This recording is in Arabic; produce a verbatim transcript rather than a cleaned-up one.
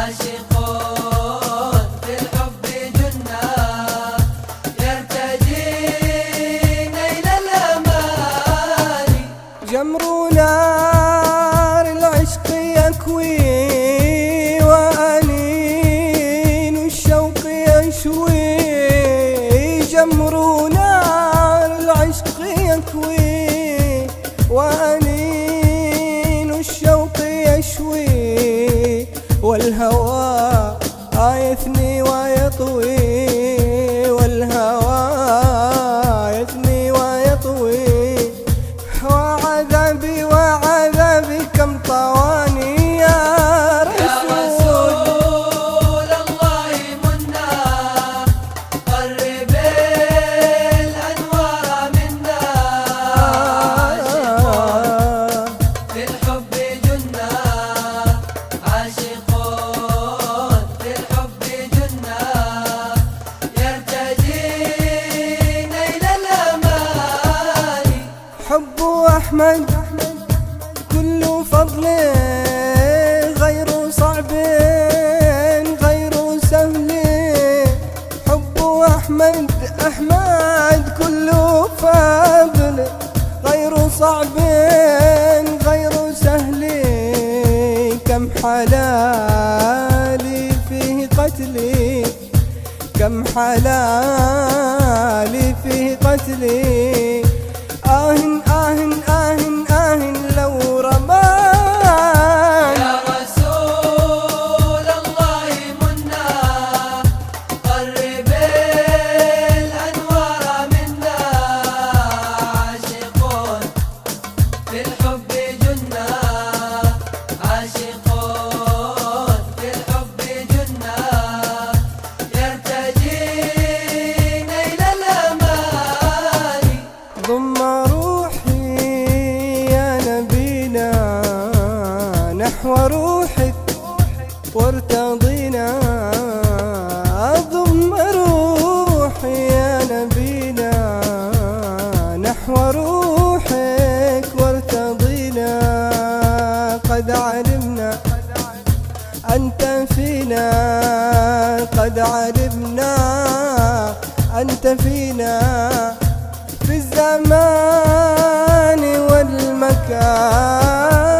عاشقون في الحب جنة يرتجي نيل الأماني. جمر نار العشق يكوي وأنين الشوق يشوي. جمر نار العشق يكوي وأنين الشوق يشوي. والهوى يثني ويطوي، والهوى يثني ويطوي. وعذابي وعذابي كم طواني يا رسول الله منا قرب الأنوار منا. عاشقون في الحب جنة عاشقون في الحب جنة يرتجي نيل الأماني. حب أحمد كل فضل غير صعب غير سهل. حب أحمد أحمد كل فضل غير صعب غير سهل. كم حلالي فيه قتلي، كم حلالي فيه قتلي. آه آه آه آه لو رماني. يا رسول الله منا قرب الأنوار منا. عاشقون في الحب جنة عاشقون في الحب جنة يرتجي نيل الأماني. ضم روحي يا نبينا نحو روحك وارتضينا. ضم روحي يا نبينا نحو روحك وارتضينا. قد علمنا أنت فينا، قد علمنا أنت فينا في الزمان والمكان.